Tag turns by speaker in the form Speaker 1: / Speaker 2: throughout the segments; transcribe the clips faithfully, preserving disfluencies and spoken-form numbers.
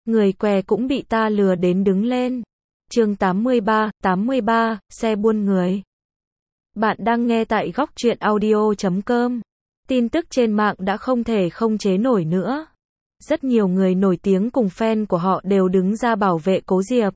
Speaker 1: Người què cũng bị ta lừa đến đứng lên. Chương tám mươi ba, tám mươi ba, xe buôn người. Bạn đang nghe tại góc truyện audio chấm com. Tin tức trên mạng đã không thể không chế nổi nữa. Rất nhiều người nổi tiếng cùng fan của họ đều đứng ra bảo vệ Cố Diệp.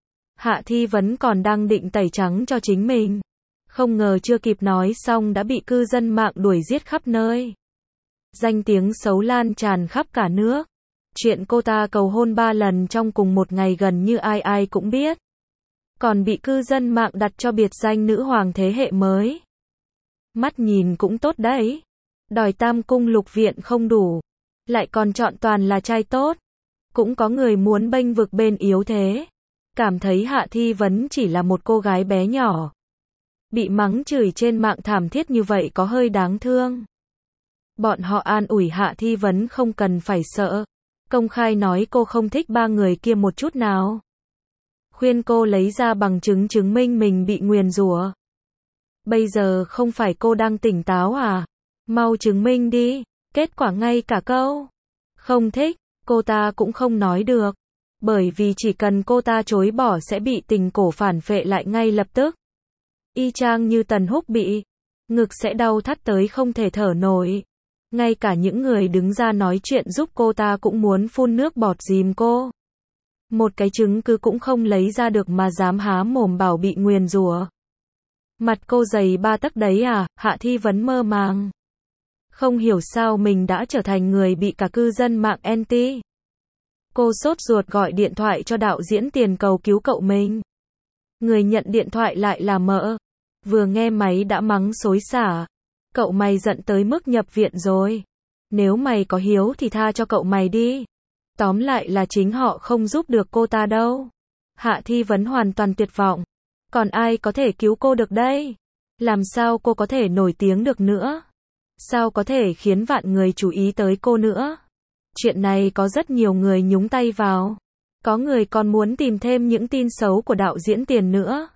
Speaker 1: Hạ Thi Vấn còn đang định tẩy trắng cho chính mình. Không ngờ chưa kịp nói xong đã bị cư dân mạng đuổi giết khắp nơi. Danh tiếng xấu lan tràn khắp cả nước. Chuyện cô ta cầu hôn ba lần trong cùng một ngày gần như ai ai cũng biết. Còn bị cư dân mạng đặt cho biệt danh nữ hoàng thế hệ mới. Mắt nhìn cũng tốt đấy. Đòi tam cung lục viện không đủ. Lại còn chọn toàn là trai tốt. Cũng có người muốn bênh vực bên yếu thế. Cảm thấy Hạ Thi Vấn chỉ là một cô gái bé nhỏ. Bị mắng chửi trên mạng thảm thiết như vậy có hơi đáng thương. Bọn họ an ủi Hạ Thi Vấn không cần phải sợ. Công khai nói cô không thích ba người kia một chút nào. Khuyên cô lấy ra bằng chứng chứng minh mình bị nguyền rủa. Bây giờ không phải cô đang tỉnh táo à? Mau chứng minh đi. Kết quả ngay cả câu không thích, cô ta cũng không nói được. Bởi vì chỉ cần cô ta chối bỏ sẽ bị tình cổ phản phệ lại ngay lập tức. Y chang như Tần Húc bị ngực sẽ đau thắt tới không thể thở nổi. Ngay cả những người đứng ra nói chuyện giúp cô ta cũng muốn phun nước bọt dìm cô. Một cái chứng cứ cũng không lấy ra được mà dám há mồm bảo bị nguyền rủa. Mặt cô dày ba tấc đấy à? Hạ Thi Vấn mơ màng. Không hiểu sao mình đã trở thành người bị cả cư dân mạng anti. Cô sốt ruột gọi điện thoại cho đạo diễn Tiền cầu cứu cậu mình. Người nhận điện thoại lại là mợ. Vừa nghe máy đã mắng xối xả. Cậu mày giận tới mức nhập viện rồi. Nếu mày có hiếu thì tha cho cậu mày đi. Tóm lại là chính họ không giúp được cô ta đâu. Hạ Thi Vấn hoàn toàn tuyệt vọng. Còn ai có thể cứu cô được đây? Làm sao cô có thể nổi tiếng được nữa? Sao có thể khiến vạn người chú ý tới cô nữa? Chuyện này có rất nhiều người nhúng tay vào. Có người còn muốn tìm thêm những tin xấu của đạo diễn Tiền nữa.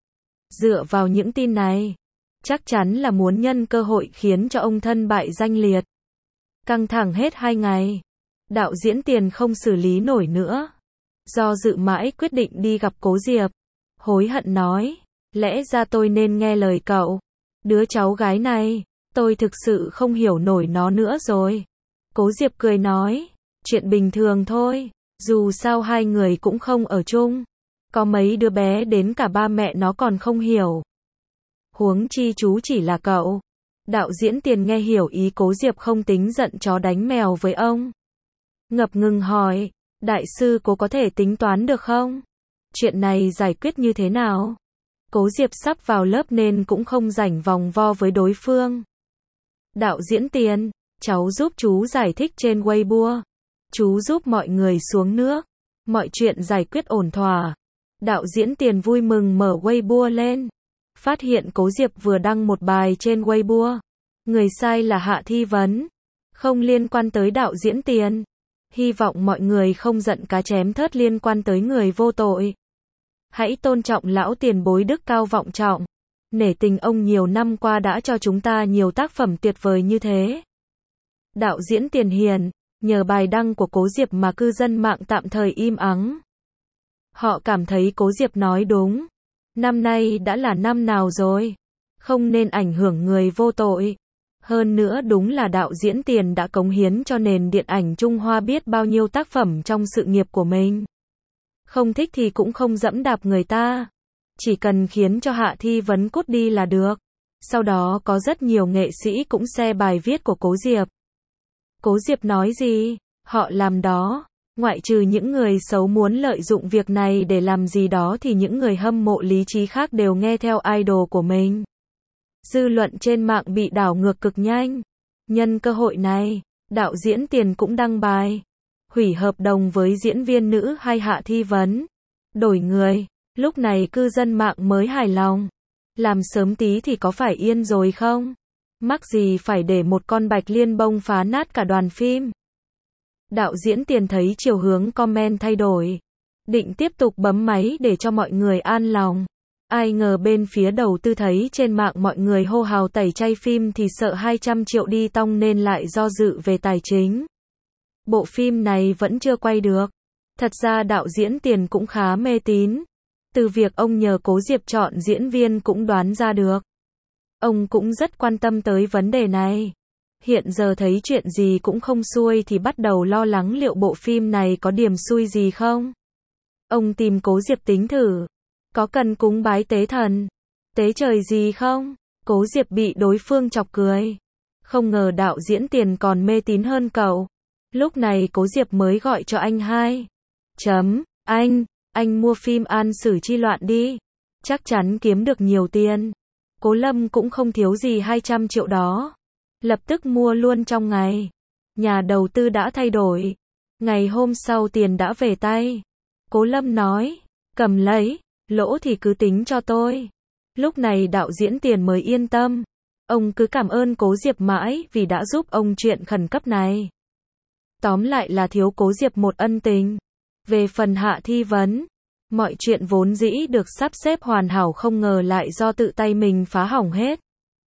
Speaker 1: Dựa vào những tin này, chắc chắn là muốn nhân cơ hội khiến cho ông thân bại danh liệt. Căng thẳng hết hai ngày. Đạo diễn Tiền không xử lý nổi nữa. Do dự mãi quyết định đi gặp Cố Diệp. Hối hận nói, lẽ ra tôi nên nghe lời cậu. Đứa cháu gái này, tôi thực sự không hiểu nổi nó nữa rồi. Cố Diệp cười nói, chuyện bình thường thôi. Dù sao hai người cũng không ở chung. Có mấy đứa bé đến cả ba mẹ nó còn không hiểu. Huống chi chú chỉ là cậu. Đạo diễn Tiền nghe hiểu ý Cố Diệp không tính giận chó đánh mèo với ông. Ngập ngừng hỏi, đại sư Cố có thể tính toán được không? Chuyện này giải quyết như thế nào? Cố Diệp sắp vào lớp nên cũng không rảnh vòng vo với đối phương. Đạo diễn Tiền, cháu giúp chú giải thích trên Weibo. Chú giúp mọi người xuống nước. Mọi chuyện giải quyết ổn thỏa. Đạo diễn Tiền vui mừng mở Weibo lên. Phát hiện Cố Diệp vừa đăng một bài trên Weibo. Người sai là Hạ Thi Vấn. Không liên quan tới đạo diễn Tiền. Hy vọng mọi người không giận cá chém thớt liên quan tới người vô tội. Hãy tôn trọng lão tiền bối đức cao vọng trọng. Nể tình ông nhiều năm qua đã cho chúng ta nhiều tác phẩm tuyệt vời như thế. Đạo diễn Tiền hiền, nhờ bài đăng của Cố Diệp mà cư dân mạng tạm thời im ắng. Họ cảm thấy Cố Diệp nói đúng. Năm nay đã là năm nào rồi? Không nên ảnh hưởng người vô tội. Hơn nữa đúng là đạo diễn Tiền đã cống hiến cho nền điện ảnh Trung Hoa biết bao nhiêu tác phẩm trong sự nghiệp của mình. Không thích thì cũng không dẫm đạp người ta. Chỉ cần khiến cho Hạ Thi Vấn cút đi là được. Sau đó có rất nhiều nghệ sĩ cũng share bài viết của Cố Diệp. Cố Diệp nói gì? Họ làm đó. Ngoại trừ những người xấu muốn lợi dụng việc này để làm gì đó thì những người hâm mộ lý trí khác đều nghe theo idol của mình. Dư luận trên mạng bị đảo ngược cực nhanh. Nhân cơ hội này, đạo diễn Tiền cũng đăng bài. Hủy hợp đồng với diễn viên nữ hay Hạ Thi Vấn. Đổi người. Lúc này cư dân mạng mới hài lòng. Làm sớm tí thì có phải yên rồi không? Mắc gì phải để một con bạch liên bông phá nát cả đoàn phim. Đạo diễn Tiền thấy chiều hướng comment thay đổi. Định tiếp tục bấm máy để cho mọi người an lòng. Ai ngờ bên phía đầu tư thấy trên mạng mọi người hô hào tẩy chay phim thì sợ hai trăm triệu đi tong nên lại do dự về tài chính. Bộ phim này vẫn chưa quay được. Thật ra đạo diễn Tiền cũng khá mê tín. Từ việc ông nhờ Cố Diệp chọn diễn viên cũng đoán ra được. Ông cũng rất quan tâm tới vấn đề này. Hiện giờ thấy chuyện gì cũng không xuôi thì bắt đầu lo lắng liệu bộ phim này có điểm xui gì không. Ông tìm Cố Diệp tính thử. Có cần cúng bái tế thần, tế trời gì không? Cố Diệp bị đối phương chọc cười. Không ngờ đạo diễn Tiền còn mê tín hơn cậu. Lúc này Cố Diệp mới gọi cho anh hai. Chấm, anh, anh mua phim An Sử Chi Loạn đi. Chắc chắn kiếm được nhiều tiền. Cố Lâm cũng không thiếu gì hai trăm triệu đó. Lập tức mua luôn trong ngày. Nhà đầu tư đã thay đổi. Ngày hôm sau tiền đã về tay. Cố Lâm nói, cầm lấy, lỗ thì cứ tính cho tôi. Lúc này đạo diễn Tiền mới yên tâm. Ông cứ cảm ơn Cố Diệp mãi vì đã giúp ông chuyện khẩn cấp này. Tóm lại là thiếu Cố Diệp một ân tình. Về phần Hạ Thi Vấn, mọi chuyện vốn dĩ được sắp xếp hoàn hảo không ngờ lại do tự tay mình phá hỏng hết.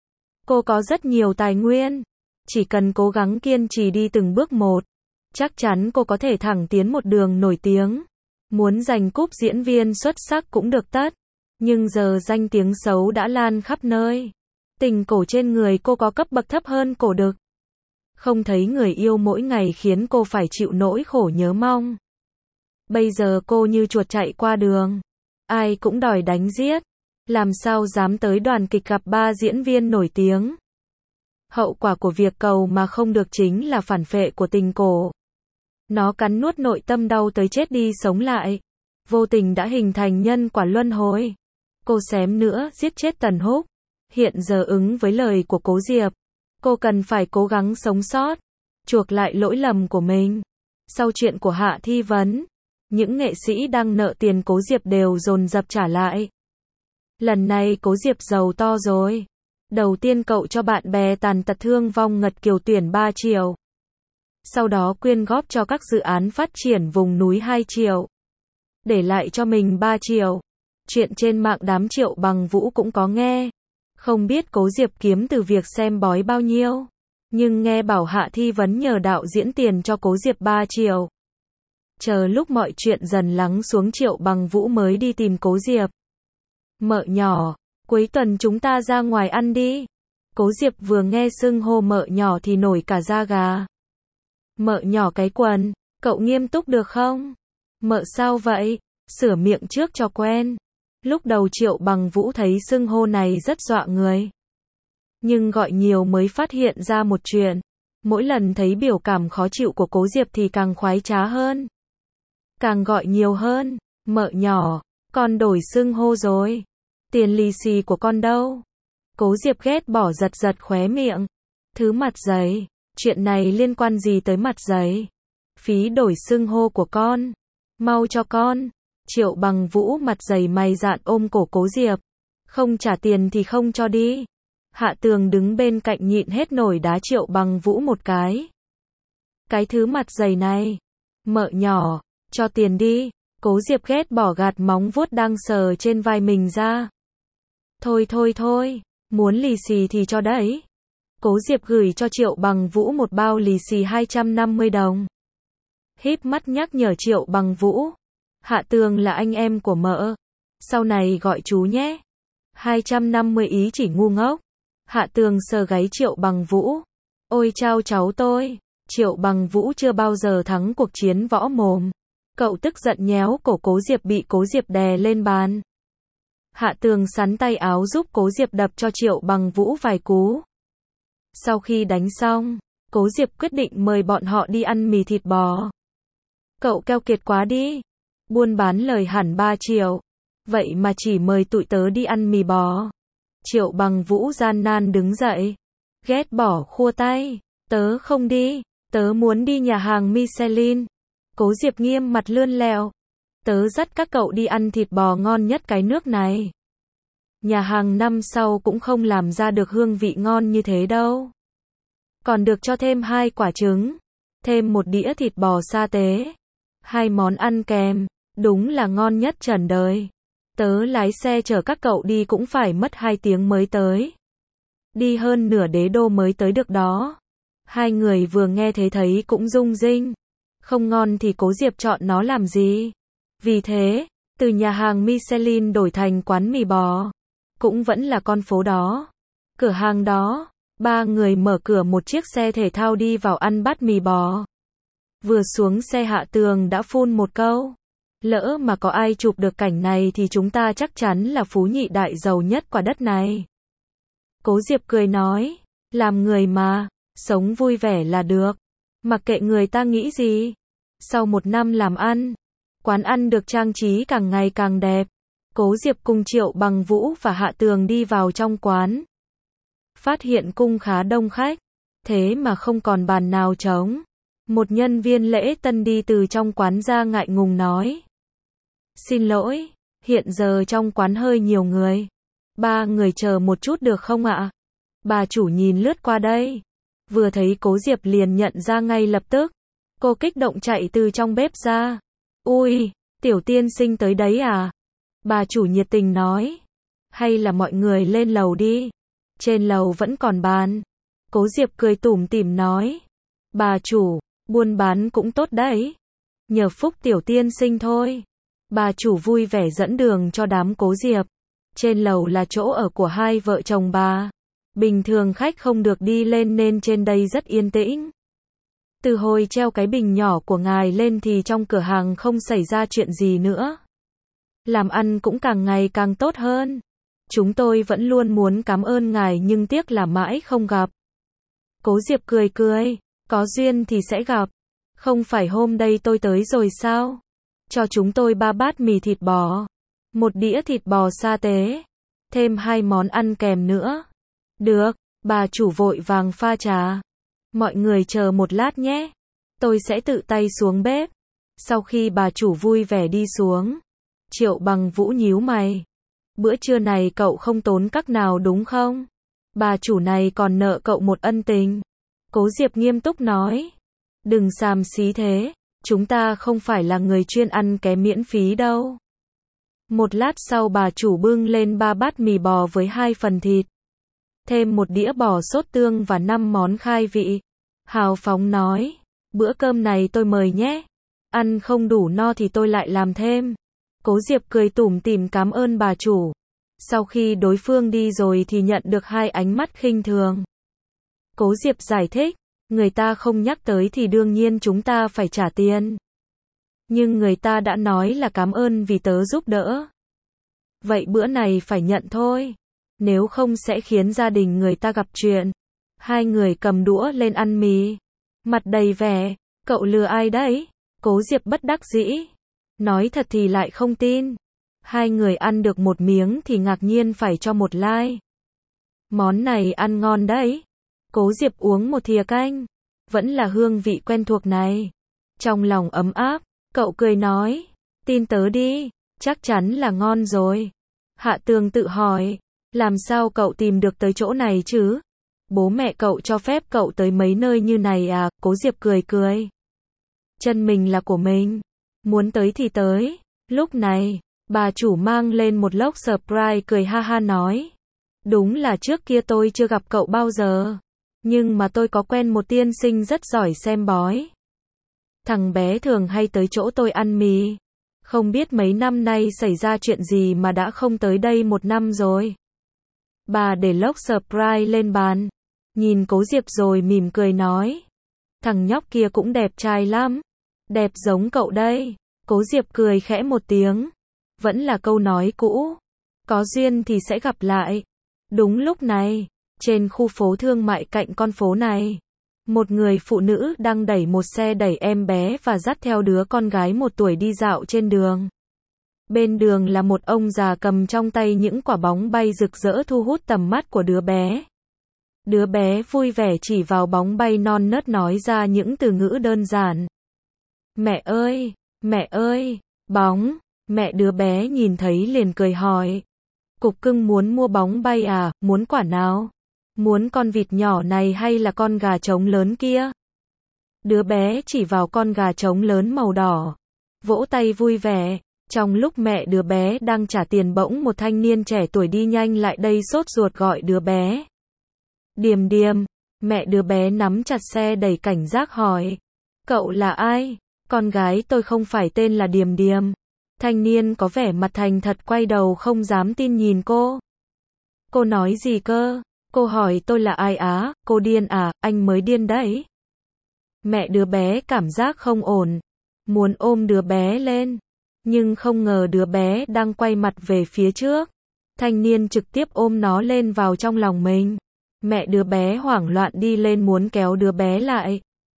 Speaker 1: Cô có rất nhiều tài nguyên. Chỉ cần cố gắng kiên trì đi từng bước một. Chắc chắn cô có thể thẳng tiến một đường nổi tiếng. Muốn giành cúp diễn viên xuất sắc cũng được tất. Nhưng giờ danh tiếng xấu đã lan khắp nơi. Tình cổ trên người cô có cấp bậc thấp hơn cổ đực. Không thấy người yêu mỗi ngày khiến cô phải chịu nỗi khổ nhớ mong. Bây giờ cô như chuột chạy qua đường. Ai cũng đòi đánh giết. Làm sao dám tới đoàn kịch gặp ba diễn viên nổi tiếng. Hậu quả của việc cầu mà không được chính là phản phệ của tình cổ. Nó cắn nuốt nội tâm đau tới chết đi sống lại. Vô tình đã hình thành nhân quả luân hồi. Cô xém nữa giết chết Tần Húc. Hiện giờ ứng với lời của Cố Diệp. Cô cần phải cố gắng sống sót. Chuộc lại lỗi lầm của mình. Sau chuyện của Hạ Thi Vấn, những nghệ sĩ đang nợ tiền Cố Diệp đều dồn dập trả lại. Lần này Cố Diệp giàu to rồi. Đầu tiên cậu cho bạn bè tàn tật thương vong Ngật Kiều tuyển ba triệu. Sau đó quyên góp cho các dự án phát triển vùng núi hai triệu. Để lại cho mình ba triệu. Chuyện trên mạng đám Triệu Bằng Vũ cũng có nghe. Không biết Cố Diệp kiếm từ việc xem bói bao nhiêu. Nhưng nghe bảo Hạ Thi Vấn nhờ đạo diễn Tiền cho Cố Diệp ba triệu. Chờ lúc mọi chuyện dần lắng xuống Triệu Bằng Vũ mới đi tìm Cố Diệp. Mợ nhỏ, cuối tuần chúng ta ra ngoài ăn đi. Cố Diệp vừa nghe xưng hô mợ nhỏ thì nổi cả da gà. Mợ nhỏ cái quần, cậu nghiêm túc được không? Mợ sao vậy? Sửa miệng trước cho quen. Lúc đầu Triệu Bằng Vũ thấy xưng hô này rất dọa người. Nhưng gọi nhiều mới phát hiện ra một chuyện. Mỗi lần thấy biểu cảm khó chịu của Cố Diệp thì càng khoái trá hơn. Càng gọi nhiều hơn. Mợ nhỏ, con đổi xưng hô rồi. Tiền lì xì của con đâu? Cố Diệp ghét bỏ giật giật khóe miệng. Thứ mặt giấy. Chuyện này liên quan gì tới mặt giấy? Phí đổi xưng hô của con. Mau cho con. Triệu Bằng Vũ mặt dày mày dạn ôm cổ Cố Diệp. Không trả tiền thì không cho đi. Hạ Tường đứng bên cạnh nhịn hết nổi đá Triệu Bằng Vũ một cái. Cái thứ mặt dày này. Mợ nhỏ, cho tiền đi. Cố Diệp ghét bỏ gạt móng vuốt đang sờ trên vai mình ra. Thôi thôi thôi, muốn lì xì thì cho đấy. Cố Diệp gửi cho Triệu Bằng Vũ một bao lì xì hai trăm năm mươi đồng. Híp mắt nhắc nhở Triệu Bằng Vũ. Hạ Tường là anh em của mợ. Sau này gọi chú nhé. hai trăm năm mươi ý chỉ ngu ngốc. Hạ Tường sờ gáy Triệu Bằng Vũ. Ôi chao cháu tôi. Triệu Bằng Vũ chưa bao giờ thắng cuộc chiến võ mồm. Cậu tức giận nhéo cổ Cố Diệp bị Cố Diệp đè lên bàn. Hạ Tường sắn tay áo giúp Cố Diệp đập cho Triệu Bằng Vũ vài cú. Sau khi đánh xong, Cố Diệp quyết định mời bọn họ đi ăn mì thịt bò. Cậu keo kiệt quá đi. Buôn bán lời hẳn ba triệu. Vậy mà chỉ mời tụi tớ đi ăn mì bò. Triệu Bằng Vũ gian nan đứng dậy. Ghét bỏ khua tay. Tớ không đi. Tớ muốn đi nhà hàng Michelin. Cố Diệp nghiêm mặt lươn lẹo. Tớ dắt các cậu đi ăn thịt bò ngon nhất cái nước này. Nhà hàng năm sau cũng không làm ra được hương vị ngon như thế đâu. Còn được cho thêm hai quả trứng. Thêm một đĩa thịt bò sa tế. Hai món ăn kèm. Đúng là ngon nhất trần đời. Tớ lái xe chở các cậu đi cũng phải mất hai tiếng mới tới. Đi hơn nửa đế đô mới tới được đó. Hai người vừa nghe thế thấy cũng rung rinh. Không ngon thì Cố Diệp chọn nó làm gì? Vì thế, từ nhà hàng Michelin đổi thành quán mì bò. Cũng vẫn là con phố đó. Cửa hàng đó, ba người mở cửa một chiếc xe thể thao đi vào ăn bát mì bò. Vừa xuống xe Hạ Tường đã phun một câu. Lỡ mà có ai chụp được cảnh này thì chúng ta chắc chắn là phú nhị đại giàu nhất quả đất này. Cố Diệp cười nói, làm người mà, sống vui vẻ là được. Mặc kệ người ta nghĩ gì. Sau một năm làm ăn, quán ăn được trang trí càng ngày càng đẹp. Cố Diệp cùng Triệu Bằng Vũ và Hạ Tường đi vào trong quán. Phát hiện cung khá đông khách. Thế mà không còn bàn nào trống. Một nhân viên lễ tân đi từ trong quán ra ngại ngùng nói. Xin lỗi, hiện giờ trong quán hơi nhiều người. Ba người chờ một chút được không ạ? Bà chủ nhìn lướt qua đây. Vừa thấy Cố Diệp liền nhận ra ngay lập tức. Cô kích động chạy từ trong bếp ra. Ui, tiểu tiên sinh tới đấy à? Bà chủ nhiệt tình nói. Hay là mọi người lên lầu đi. Trên lầu vẫn còn bàn. Cố Diệp cười tủm tỉm nói. Bà chủ, buôn bán cũng tốt đấy. Nhờ phúc tiểu tiên sinh thôi. Bà chủ vui vẻ dẫn đường cho đám Cố Diệp. Trên lầu là chỗ ở của hai vợ chồng bà. Bình thường khách không được đi lên nên trên đây rất yên tĩnh. Từ hồi treo cái bình nhỏ của ngài lên thì trong cửa hàng không xảy ra chuyện gì nữa. Làm ăn cũng càng ngày càng tốt hơn. Chúng tôi vẫn luôn muốn cảm ơn ngài nhưng tiếc là mãi không gặp. Cố Diệp cười cười, có duyên thì sẽ gặp. Không phải hôm đây tôi tới rồi sao? Cho chúng tôi ba bát mì thịt bò, một đĩa thịt bò sa tế, thêm hai món ăn kèm nữa. Được, bà chủ vội vàng pha trà. Mọi người chờ một lát nhé. Tôi sẽ tự tay xuống bếp. Sau khi bà chủ vui vẻ đi xuống, Triệu Bằng Vũ nhíu mày. Bữa trưa này cậu không tốn các nào đúng không? Bà chủ này còn nợ cậu một ân tình. Cố Diệp nghiêm túc nói. Đừng xàm xí thế. Chúng ta không phải là người chuyên ăn ké miễn phí đâu. Một lát sau bà chủ bưng lên ba bát mì bò với hai phần thịt. Thêm một đĩa bò sốt tương và năm món khai vị. Hào phóng nói. Bữa cơm này tôi mời nhé. Ăn không đủ no thì tôi lại làm thêm. Cố Diệp cười tủm tỉm cảm ơn bà chủ. Sau khi đối phương đi rồi thì nhận được hai ánh mắt khinh thường. Cố Diệp giải thích. Người ta không nhắc tới thì đương nhiên chúng ta phải trả tiền. Nhưng người ta đã nói là cảm ơn vì tớ giúp đỡ. Vậy bữa này phải nhận thôi. Nếu không sẽ khiến gia đình người ta gặp chuyện. Hai người cầm đũa lên ăn mì. Mặt đầy vẻ. Cậu lừa ai đấy? Cố Diệp bất đắc dĩ. Nói thật thì lại không tin. Hai người ăn được một miếng thì ngạc nhiên phải cho một like. Món này ăn ngon đấy. Cố Diệp uống một thìa canh. Vẫn là hương vị quen thuộc này. Trong lòng ấm áp, cậu cười nói. Tin tớ đi, chắc chắn là ngon rồi. Hạ Tường tự hỏi. Làm sao cậu tìm được tới chỗ này chứ? Bố mẹ cậu cho phép cậu tới mấy nơi như này à? Cố Diệp cười cười. Chân mình là của mình. Muốn tới thì tới. Lúc này, bà chủ mang lên một lốc surprise cười ha ha nói. Đúng là trước kia tôi chưa gặp cậu bao giờ. Nhưng mà tôi có quen một tiên sinh rất giỏi xem bói. Thằng bé thường hay tới chỗ tôi ăn mì. Không biết mấy năm nay xảy ra chuyện gì mà đã không tới đây một năm rồi. Bà để lốc surprise lên bàn. Nhìn Cố Diệp rồi mỉm cười nói. Thằng nhóc kia cũng đẹp trai lắm. Đẹp giống cậu đây. Cố Diệp cười khẽ một tiếng. Vẫn là câu nói cũ. Có duyên thì sẽ gặp lại. Đúng lúc này. Trên khu phố thương mại cạnh con phố này, một người phụ nữ đang đẩy một xe đẩy em bé và dắt theo đứa con gái một tuổi đi dạo trên đường. Bên đường là một ông già cầm trong tay những quả bóng bay rực rỡ thu hút tầm mắt của đứa bé. Đứa bé vui vẻ chỉ vào bóng bay non nớt nói ra những từ ngữ đơn giản. Mẹ ơi, mẹ ơi, bóng, mẹ đứa bé nhìn thấy liền cười hỏi. Cục cưng muốn mua bóng bay à, muốn quả nào? Muốn con vịt nhỏ này hay là con gà trống lớn kia? Đứa bé chỉ vào con gà trống lớn màu đỏ. Vỗ tay vui vẻ. Trong lúc mẹ đứa bé đang trả tiền bỗng một thanh niên trẻ tuổi đi nhanh lại đây sốt ruột gọi đứa bé. Điềm điềm. Mẹ đứa bé nắm chặt xe đẩy cảnh giác hỏi. Cậu là ai? Con gái tôi không phải tên là Điềm Điềm. Thanh niên có vẻ mặt thành thật quay đầu không dám tin nhìn cô. Cô nói gì cơ? Cô hỏi tôi là ai á? Cô điên à? Anh mới điên đấy. Mẹ đứa bé cảm giác không ổn, muốn ôm đứa bé lên, nhưng không ngờ đứa bé đang quay mặt về phía trước. Thanh niên trực tiếp ôm nó lên vào trong lòng mình. Mẹ đứa bé hoảng loạn đi lên muốn kéo đứa bé lại.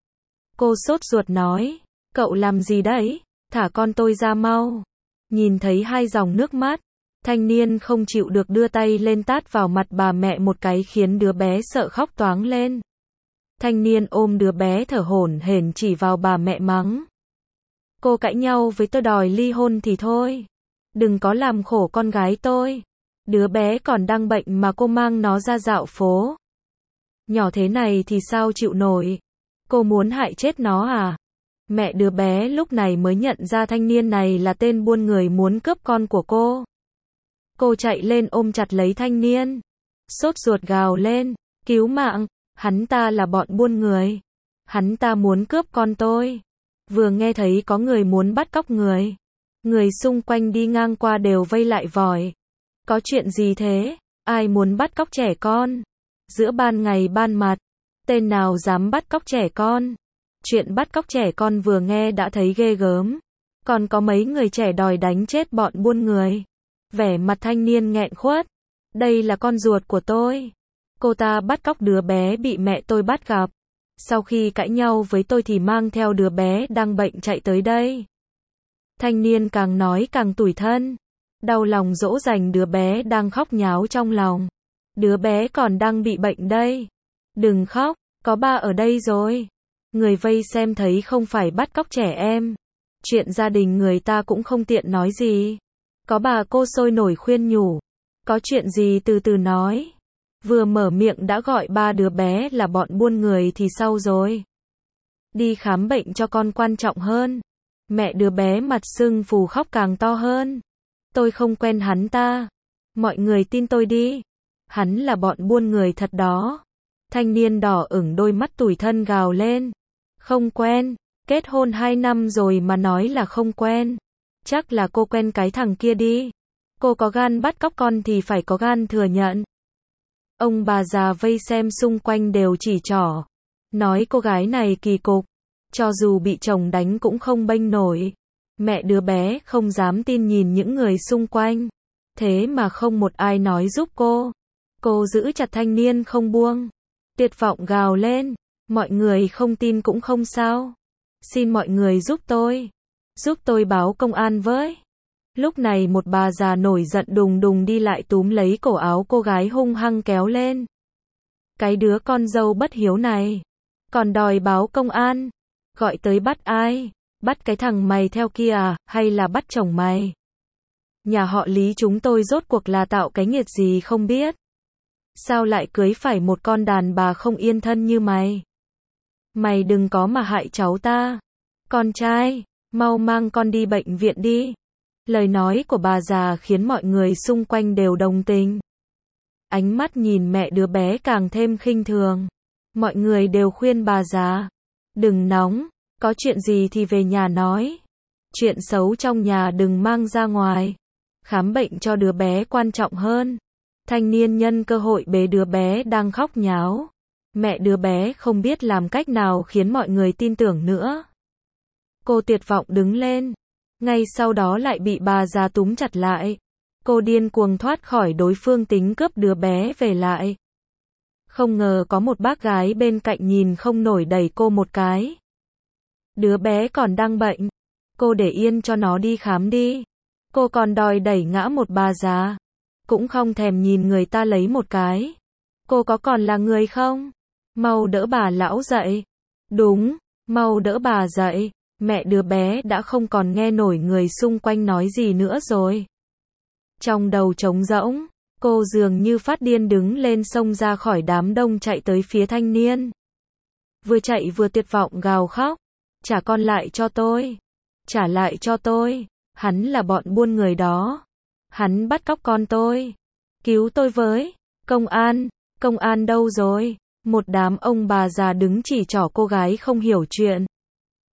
Speaker 1: Cô sốt ruột nói, cậu làm gì đấy? Thả con tôi ra mau. Nhìn thấy hai dòng nước mắt, thanh niên không chịu được đưa tay lên tát vào mặt bà mẹ một cái khiến đứa bé sợ khóc toáng lên. Thanh niên ôm đứa bé thở hổn hển chỉ vào bà mẹ mắng. Cô cãi nhau với tôi đòi ly hôn thì thôi. Đừng có làm khổ con gái tôi. Đứa bé còn đang bệnh mà cô mang nó ra dạo phố. Nhỏ thế này thì sao chịu nổi. Cô muốn hại chết nó à? Mẹ đứa bé lúc này mới nhận ra thanh niên này là tên buôn người muốn cướp con của cô. Cô chạy lên ôm chặt lấy thanh niên. Sốt ruột gào lên, cứu mạng, hắn ta là bọn buôn người. Hắn ta muốn cướp con tôi. Vừa nghe thấy có người muốn bắt cóc người. Người xung quanh đi ngang qua đều vây lại vòi. Có chuyện gì thế? Ai muốn bắt cóc trẻ con? Giữa ban ngày ban mặt, tên nào dám bắt cóc trẻ con? Chuyện bắt cóc trẻ con vừa nghe đã thấy ghê gớm. Còn có mấy người trẻ đòi đánh chết bọn buôn người. Vẻ mặt thanh niên nghẹn khuất. Đây là con ruột của tôi. Cô ta bắt cóc đứa bé bị mẹ tôi bắt gặp. Sau khi cãi nhau với tôi thì mang theo đứa bé đang bệnh chạy tới đây. Thanh niên càng nói càng tủi thân. Đau lòng dỗ dành đứa bé đang khóc nháo trong lòng. Đứa bé còn đang bị bệnh đây. Đừng khóc, có ba ở đây rồi. Người vây xem thấy không phải bắt cóc trẻ em. Chuyện gia đình người ta cũng không tiện nói gì. Có bà cô sôi nổi khuyên nhủ. Có chuyện gì từ từ nói. Vừa mở miệng đã gọi ba đứa bé là bọn buôn người thì sao rồi. Đi khám bệnh cho con quan trọng hơn. Mẹ đứa bé mặt sưng phù khóc càng to hơn. Tôi không quen hắn ta. Mọi người tin tôi đi. Hắn là bọn buôn người thật đó. Thanh niên đỏ ửng đôi mắt tủi thân gào lên. Không quen. Kết hôn hai năm rồi mà nói là không quen. Chắc là cô quen cái thằng kia đi. Cô có gan bắt cóc con thì phải có gan thừa nhận. Ông bà già vây xem xung quanh đều chỉ trỏ. Nói cô gái này kỳ cục. Cho dù bị chồng đánh cũng không bênh nổi. Mẹ đứa bé không dám tin nhìn những người xung quanh. Thế mà không một ai nói giúp cô. Cô giữ chặt thanh niên không buông. Tuyệt vọng gào lên. Mọi người không tin cũng không sao. Xin mọi người giúp tôi. Giúp tôi báo công an với. Lúc này một bà già nổi giận đùng đùng đi lại túm lấy cổ áo cô gái hung hăng kéo lên. Cái đứa con dâu bất hiếu này. Còn đòi báo công an. Gọi tới bắt ai? Bắt cái thằng mày theo kia à? Hay là bắt chồng mày? Nhà họ Lý chúng tôi rốt cuộc là tạo cái nghiệt gì không biết. Sao lại cưới phải một con đàn bà không yên thân như mày? Mày đừng có mà hại cháu ta. Con trai, mau mang con đi bệnh viện đi. Lời nói của bà già khiến mọi người xung quanh đều đồng tình. Ánh mắt nhìn mẹ đứa bé càng thêm khinh thường. Mọi người đều khuyên bà già. Đừng nóng, có chuyện gì thì về nhà nói. Chuyện xấu trong nhà đừng mang ra ngoài. Khám bệnh cho đứa bé quan trọng hơn. Thanh niên nhân cơ hội bế đứa bé đang khóc nháo. Mẹ đứa bé không biết làm cách nào khiến mọi người tin tưởng nữa. Cô tuyệt vọng đứng lên. Ngay sau đó lại bị bà già túm chặt lại. Cô điên cuồng thoát khỏi đối phương tính cướp đứa bé về lại. Không ngờ có một bác gái bên cạnh nhìn không nổi đẩy cô một cái. Đứa bé còn đang bệnh. Cô để yên cho nó đi khám đi. Cô còn đòi đẩy ngã một bà già. Cũng không thèm nhìn người ta lấy một cái. Cô có còn là người không? Mau đỡ bà lão dậy. Đúng, mau đỡ bà dậy. Mẹ đứa bé đã không còn nghe nổi người xung quanh nói gì nữa rồi. Trong đầu trống rỗng, cô dường như phát điên đứng lên xông ra khỏi đám đông chạy tới phía thanh niên. Vừa chạy vừa tuyệt vọng gào khóc. Trả con lại cho tôi. Trả lại cho tôi. Hắn là bọn buôn người đó. Hắn bắt cóc con tôi. Cứu tôi với. Công an. Công an đâu rồi? Một đám ông bà già đứng chỉ trỏ cô gái không hiểu chuyện.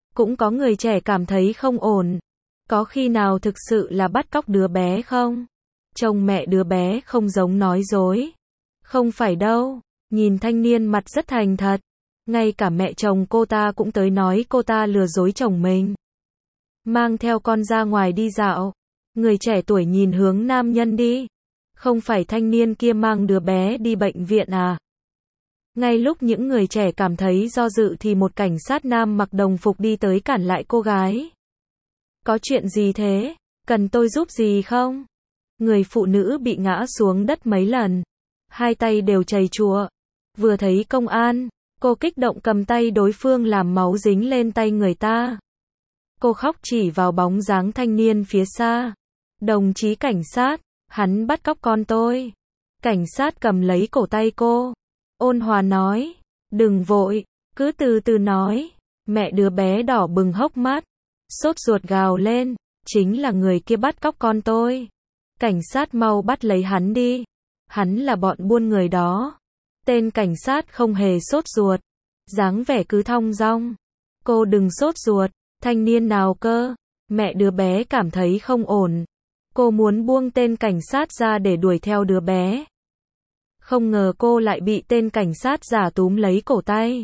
Speaker 1: Cũng có người trẻ cảm thấy không ổn. Có khi nào thực sự là bắt cóc đứa bé không? Trông mẹ đứa bé không giống nói dối. Không phải đâu. Nhìn thanh niên mặt rất thành thật. Ngay cả mẹ chồng cô ta cũng tới nói cô ta lừa dối chồng mình. Mang theo con ra ngoài đi dạo. Người trẻ tuổi nhìn hướng nam nhân đi. Không phải thanh niên kia mang đứa bé đi bệnh viện à? Ngay lúc những người trẻ cảm thấy do dự thì một cảnh sát nam mặc đồng phục đi tới cản lại cô gái. Có chuyện gì thế? Cần tôi giúp gì không? Người phụ nữ bị ngã xuống đất mấy lần. Hai tay đều chảy chùa. Vừa thấy công an, cô kích động cầm tay đối phương làm máu dính lên tay người ta. Cô khóc chỉ vào bóng dáng thanh niên phía xa. Đồng chí cảnh sát, hắn bắt cóc con tôi. Cảnh sát cầm lấy cổ tay cô. Ôn hòa nói, đừng vội, cứ từ từ nói. Mẹ đứa bé đỏ bừng hốc mắt, sốt ruột gào lên, chính là người kia bắt cóc con tôi. Cảnh sát mau bắt lấy hắn đi. Hắn là bọn buôn người đó. Tên cảnh sát không hề sốt ruột, dáng vẻ cứ thong dong. Cô đừng sốt ruột, thanh niên nào cơ? Mẹ đứa bé cảm thấy không ổn. Cô muốn buông tên cảnh sát ra để đuổi theo đứa bé. Không ngờ cô lại bị tên cảnh sát giả túm lấy cổ tay.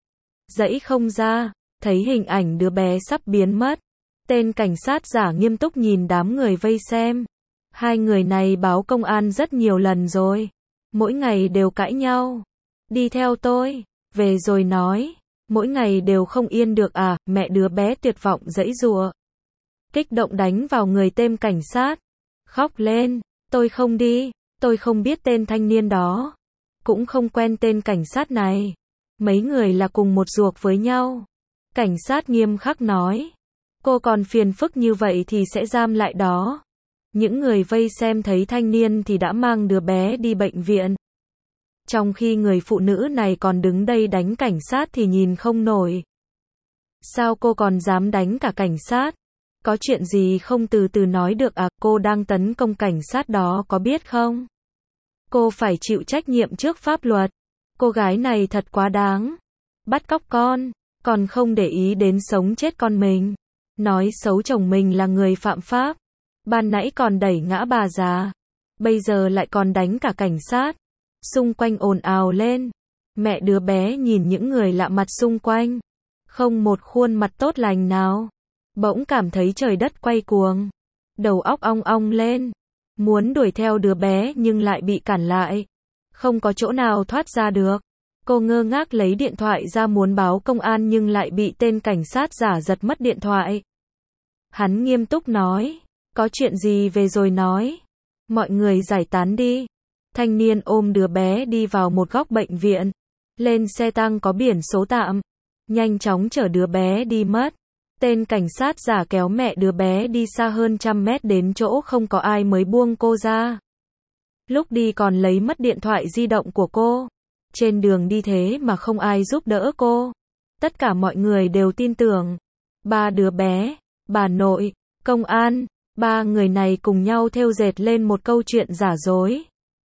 Speaker 1: Dãy không ra, thấy hình ảnh đứa bé sắp biến mất. Tên cảnh sát giả nghiêm túc nhìn đám người vây xem. Hai người này báo công an rất nhiều lần rồi. Mỗi ngày đều cãi nhau. Đi theo tôi, về rồi nói. Mỗi ngày đều không yên được à, mẹ đứa bé tuyệt vọng giãy giụa. Kích động đánh vào người tên cảnh sát. Khóc lên, tôi không đi, tôi không biết tên thanh niên đó. Cũng không quen tên cảnh sát này. Mấy người là cùng một ruột với nhau. Cảnh sát nghiêm khắc nói. Cô còn phiền phức như vậy thì sẽ giam lại đó. Những người vây xem thấy thanh niên thì đã mang đứa bé đi bệnh viện. Trong khi người phụ nữ này còn đứng đây đánh cảnh sát thì nhìn không nổi. Sao cô còn dám đánh cả cảnh sát? Có chuyện gì không từ từ nói được à? Cô đang tấn công cảnh sát đó có biết không? Cô phải chịu trách nhiệm trước pháp luật. Cô gái này thật quá đáng. Bắt cóc con, còn không để ý đến sống chết con mình. Nói xấu chồng mình là người phạm pháp. Ban nãy còn đẩy ngã bà già. Bây giờ lại còn đánh cả cảnh sát. Xung quanh ồn ào lên. Mẹ đứa bé nhìn những người lạ mặt xung quanh. Không một khuôn mặt tốt lành nào. Bỗng cảm thấy trời đất quay cuồng. Đầu óc ong ong lên. Muốn đuổi theo đứa bé nhưng lại bị cản lại. Không có chỗ nào thoát ra được. Cô ngơ ngác lấy điện thoại ra muốn báo công an nhưng lại bị tên cảnh sát giả giật mất điện thoại. Hắn nghiêm túc nói. Có chuyện gì về rồi nói. Mọi người giải tán đi. Thanh niên ôm đứa bé đi vào một góc bệnh viện. Lên xe tăng có biển số tạm. Nhanh chóng chở đứa bé đi mất. Tên cảnh sát giả kéo mẹ đứa bé đi xa hơn trăm mét đến chỗ không có ai mới buông cô ra. Lúc đi còn lấy mất điện thoại di động của cô. Trên đường đi thế mà không ai giúp đỡ cô. Tất cả mọi người đều tin tưởng. Ba đứa bé, bà nội, công an, ba người này cùng nhau thêu dệt lên một câu chuyện giả dối.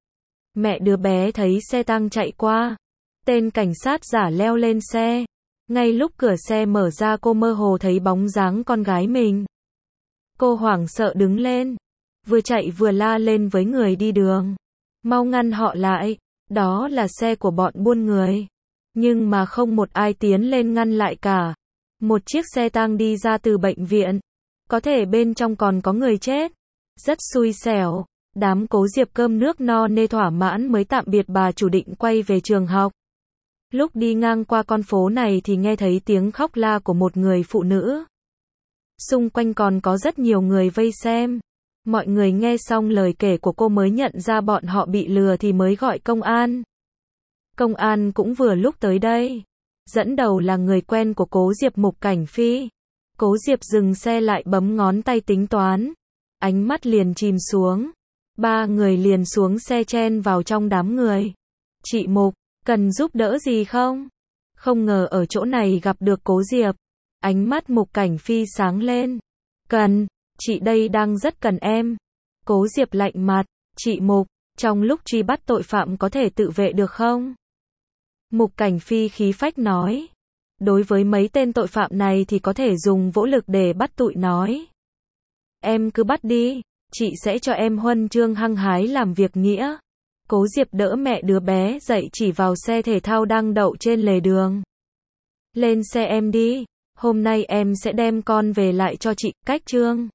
Speaker 1: Mẹ đứa bé thấy xe tăng chạy qua. Tên cảnh sát giả leo lên xe. Ngay lúc cửa xe mở ra cô mơ hồ thấy bóng dáng con gái mình. Cô hoảng sợ đứng lên. Vừa chạy vừa la lên với người đi đường. Mau ngăn họ lại. Đó là xe của bọn buôn người. Nhưng mà không một ai tiến lên ngăn lại cả. Một chiếc xe tang đi ra từ bệnh viện. Có thể bên trong còn có người chết. Rất xui xẻo. Đám Cố Diệp cơm nước no nê thỏa mãn mới tạm biệt bà chủ định quay về trường học. Lúc đi ngang qua con phố này thì nghe thấy tiếng khóc la của một người phụ nữ. Xung quanh còn có rất nhiều người vây xem. Mọi người nghe xong lời kể của cô mới nhận ra bọn họ bị lừa thì mới gọi công an. Công an cũng vừa lúc tới đây. Dẫn đầu là người quen của Cố Diệp, Mục Cảnh Phi. Cố Diệp dừng xe lại bấm ngón tay tính toán. Ánh mắt liền chìm xuống. Ba người liền xuống xe chen vào trong đám người. Chị Mục, cần giúp đỡ gì không? Không ngờ ở chỗ này gặp được Cố Diệp. Ánh mắt Mục Cảnh Phi sáng lên. Cần, chị đây đang rất cần em. Cố Diệp lạnh mặt. Chị Mục, trong lúc truy bắt tội phạm có thể tự vệ được không? Mục Cảnh Phi khí phách nói. Đối với mấy tên tội phạm này thì có thể dùng vũ lực để bắt tụi nói. Em cứ bắt đi, chị sẽ cho em huân chương hăng hái làm việc nghĩa. Cố Diệp đỡ mẹ đứa bé dậy chỉ vào xe thể thao đang đậu trên lề đường. Lên xe em đi, hôm nay em sẽ đem con về lại cho chị, Cách Trương.